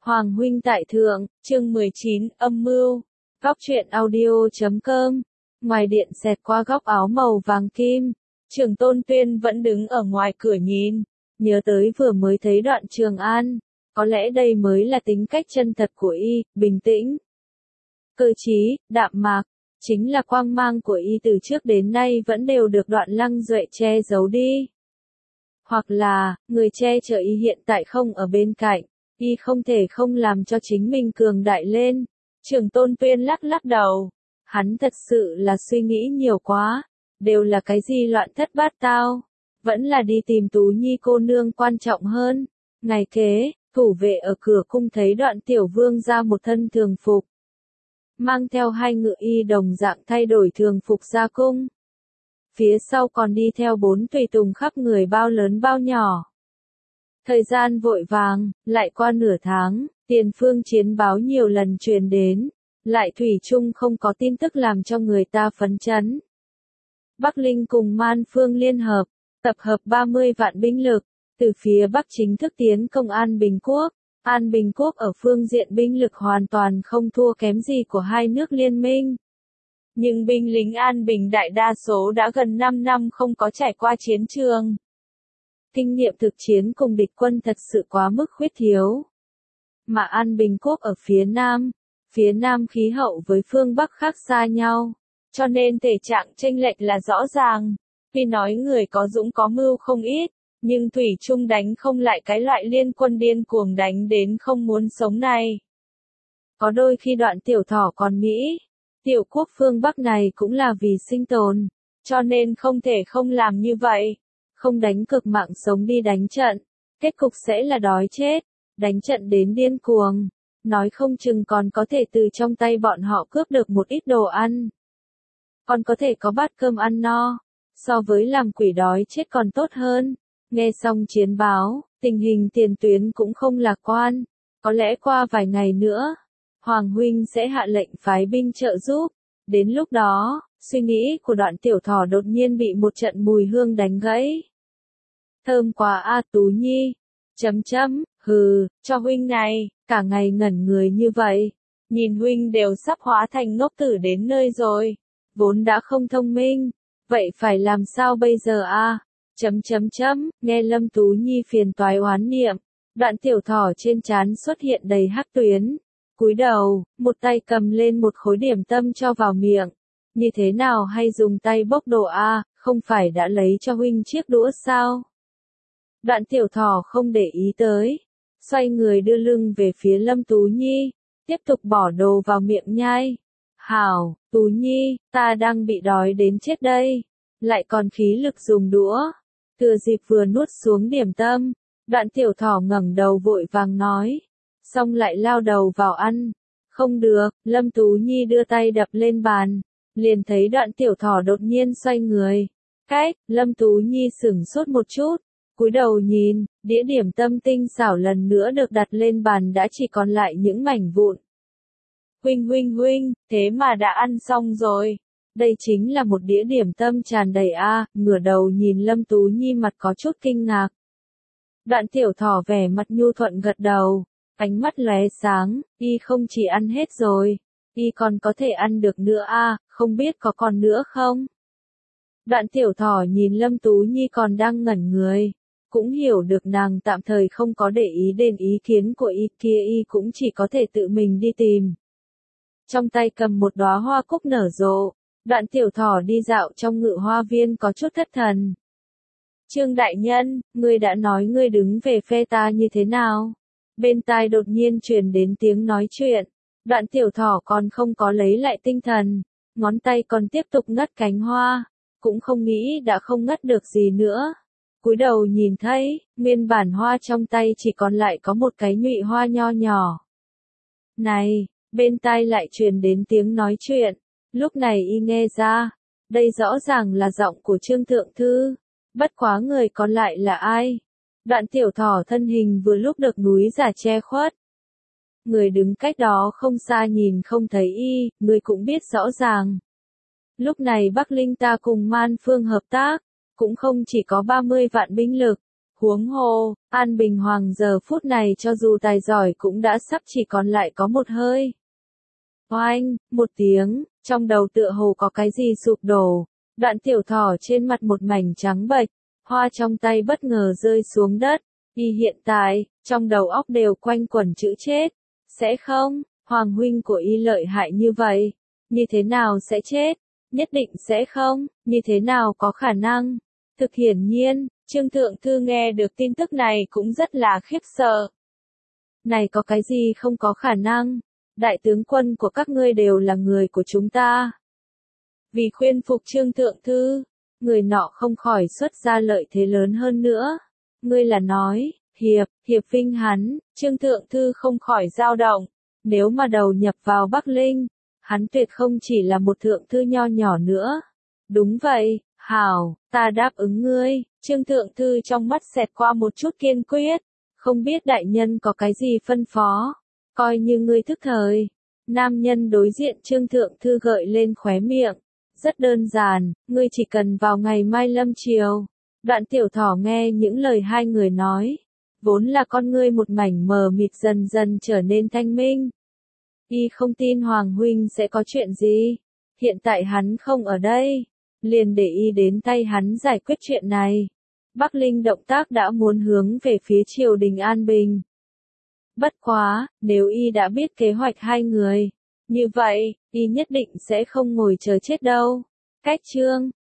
Hoàng huynh tại thượng, chương 19, âm mưu. Góc truyện audio.com. Ngoài điện xẹt qua góc áo màu vàng kim, Trường Tôn Tuyên vẫn đứng ở ngoài cửa nhìn, nhớ tới vừa mới thấy đoạn Trường An, có lẽ đây mới là tính cách chân thật của y, bình tĩnh, cơ trí, đạm mạc, chính là quang mang của y từ trước đến nay vẫn đều được Đoạn Lăng Duệ che giấu đi. Hoặc là, người che chở y hiện tại không ở bên cạnh, y không thể không làm cho chính mình cường đại lên. Trường Tôn Tuyên lắc lắc đầu, hắn thật sự là suy nghĩ nhiều quá, đều là cái gì loạn thất bát tao, vẫn là đi tìm Tú Nhi cô nương quan trọng hơn. Ngày kế, thủ vệ ở cửa cung thấy Đoạn Tiểu Vương ra một thân thường phục, mang theo hai ngự y đồng dạng thay đổi thường phục ra cung. Phía sau còn đi theo 4 tùy tùng khắp người bao lớn bao nhỏ. Thời gian vội vàng, lại qua nửa tháng, Tiền Phương chiến báo nhiều lần truyền đến, lại thủy chung không có tin tức làm cho người ta phấn chấn. Bắc Linh cùng Man Phương liên hợp, tập hợp 30 vạn binh lực, từ phía Bắc chính thức tiến công An Bình Quốc. An Bình Quốc ở phương diện binh lực hoàn toàn không thua kém gì của hai nước liên minh. Nhưng binh lính An Bình đại đa số đã gần 5 năm không có trải qua chiến trường. Kinh nghiệm thực chiến cùng địch quân thật sự quá mức khuyết thiếu. Mà An Bình Quốc ở phía Nam khí hậu với phương Bắc khác xa nhau, cho nên thể trạng chênh lệch là rõ ràng. Tuy nói người có dũng có mưu không ít, nhưng thủy chung đánh không lại cái loại liên quân điên cuồng đánh đến không muốn sống này. Có đôi khi Đoạn Tiểu Thỏ còn nghĩ, tiểu quốc phương Bắc này cũng là vì sinh tồn, cho nên không thể không làm như vậy. Không đánh cực mạng sống đi đánh trận, kết cục sẽ là đói chết, đánh trận đến điên cuồng, nói không chừng còn có thể từ trong tay bọn họ cướp được một ít đồ ăn. Còn có thể có bát cơm ăn no, so với làm quỷ đói chết còn tốt hơn. Nghe xong chiến báo, tình hình tiền tuyến cũng không lạc quan, có lẽ qua vài ngày nữa, Hoàng huynh sẽ hạ lệnh phái binh trợ giúp. Đến lúc đó, suy nghĩ của Đoạn Tiểu Thỏ đột nhiên bị một trận mùi hương đánh gãy. Thơm quá a Tú Nhi. Hừ, cho huynh này, cả ngày ngẩn người như vậy. Nhìn huynh đều sắp hóa thành ngốc tử đến nơi rồi. Vốn đã không thông minh. Vậy phải làm sao bây giờ a? Nghe Lâm Tú Nhi phiền toái oán niệm. Đoạn Tiểu Thỏ trên trán xuất hiện đầy hắc tuyến. Cúi đầu, một tay cầm lên một khối điểm tâm cho vào miệng. Như thế nào hay dùng tay bốc đồ a, không phải đã lấy cho huynh chiếc đũa sao? Đoạn Tiểu Thỏ không để ý tới, xoay người đưa lưng về phía Lâm Tú Nhi, tiếp tục bỏ đồ vào miệng nhai. Hảo, Tú Nhi, ta đang bị đói đến chết đây, lại còn khí lực dùng đũa. Thừa dịp vừa nuốt xuống điểm tâm, Đoạn Tiểu Thỏ ngẩng đầu vội vàng nói, xong lại lao đầu vào ăn. Không được, Lâm Tú Nhi đưa tay đập lên bàn, liền thấy Đoạn Tiểu Thỏ đột nhiên xoay người. Lâm Tú Nhi sửng sốt một chút, cúi đầu nhìn, đĩa điểm tâm tinh xảo lần nữa được đặt lên bàn đã chỉ còn lại những mảnh vụn. Huynh, thế mà đã ăn xong rồi. Đây chính là một đĩa điểm tâm tràn đầy ngửa đầu nhìn Lâm Tú Nhi mặt có chút kinh ngạc. Đoạn Tiểu Thỏ vẻ mặt nhu thuận gật đầu, ánh mắt lóe sáng, y không chỉ ăn hết rồi, y còn có thể ăn được nữa không biết có còn nữa không? Đoạn Tiểu Thỏ nhìn Lâm Tú Nhi còn đang ngẩn người, cũng hiểu được nàng tạm thời không có để ý đến ý kiến của y kia, y cũng chỉ có thể tự mình đi tìm. Trong tay cầm một đóa hoa cúc nở rộ, Đoạn Tiểu Thỏ đi dạo trong Ngự Hoa Viên có chút thất thần. Trương đại nhân, ngươi đã nói ngươi đứng về phe ta như thế nào? Bên tai đột nhiên truyền đến tiếng nói chuyện. Đoạn Tiểu Thỏ còn không có lấy lại tinh thần, ngón tay còn tiếp tục ngắt cánh hoa, cũng không nghĩ đã không ngắt được gì nữa. Cúi đầu nhìn thấy, nguyên bản hoa trong tay chỉ còn lại có một cái nhụy hoa nho nhỏ. Này, bên tai lại truyền đến tiếng nói chuyện. Lúc này y nghe ra, đây rõ ràng là giọng của Trương Thượng Thư. Bất quá người còn lại là ai? Đoạn Tiểu Thỏ thân hình vừa lúc được núi giả che khuất. Người đứng cách đó không xa nhìn không thấy y, người cũng biết rõ ràng. Lúc này Bắc Linh ta cùng Man Phương hợp tác, cũng không chỉ có 30 vạn binh lực, Huống hồ, An Bình Hoàng giờ phút này cho dù tài giỏi cũng đã sắp chỉ còn lại có một hơi. Oanh, một tiếng, trong đầu tựa hồ có cái gì sụp đổ, Đoạn Tiểu Thỏ trên mặt một mảnh trắng bệch, hoa trong tay bất ngờ rơi xuống đất, y hiện tại, trong đầu óc đều quanh quẩn chữ chết, sẽ không, Hoàng huynh của y lợi hại như vậy, như thế nào sẽ chết, nhất định sẽ không, như thế nào có khả năng, thực hiển nhiên, Trương Thượng Thư nghe được tin tức này cũng rất là khiếp sợ. Này có cái gì không có khả năng, đại tướng quân của các ngươi đều là người của chúng ta. Vì khuyên phục Trương Thượng Thư, người nọ không khỏi xuất ra lợi thế lớn hơn nữa. Ngươi là nói, hiệp vinh hắn, Trương Thượng Thư không khỏi dao động. Nếu mà đầu nhập vào Bắc Linh, hắn tuyệt không chỉ là một thượng thư nho nhỏ nữa. Đúng vậy, hảo, ta đáp ứng ngươi. Trương Thượng Thư trong mắt xẹt qua một chút kiên quyết. Không biết đại nhân có cái gì phân phó. Coi như ngươi thức thời. Nam nhân đối diện Trương Thượng Thư gợi lên khóe miệng. Rất đơn giản, ngươi chỉ cần vào ngày mai lâm chiều. Đoạn Tiểu Thỏ nghe những lời hai người nói. Vốn là con ngươi một mảnh mờ mịt dần dần trở nên thanh minh. Y không tin Hoàng huynh sẽ có chuyện gì. Hiện tại hắn không ở đây. Liền để y đến tay hắn giải quyết chuyện này. Bắc Linh động tác đã muốn hướng về phía triều đình An Bình. Bất quá, nếu y đã biết kế hoạch hai người, như vậy, y nhất định sẽ không ngồi chờ chết đâu. Cách chương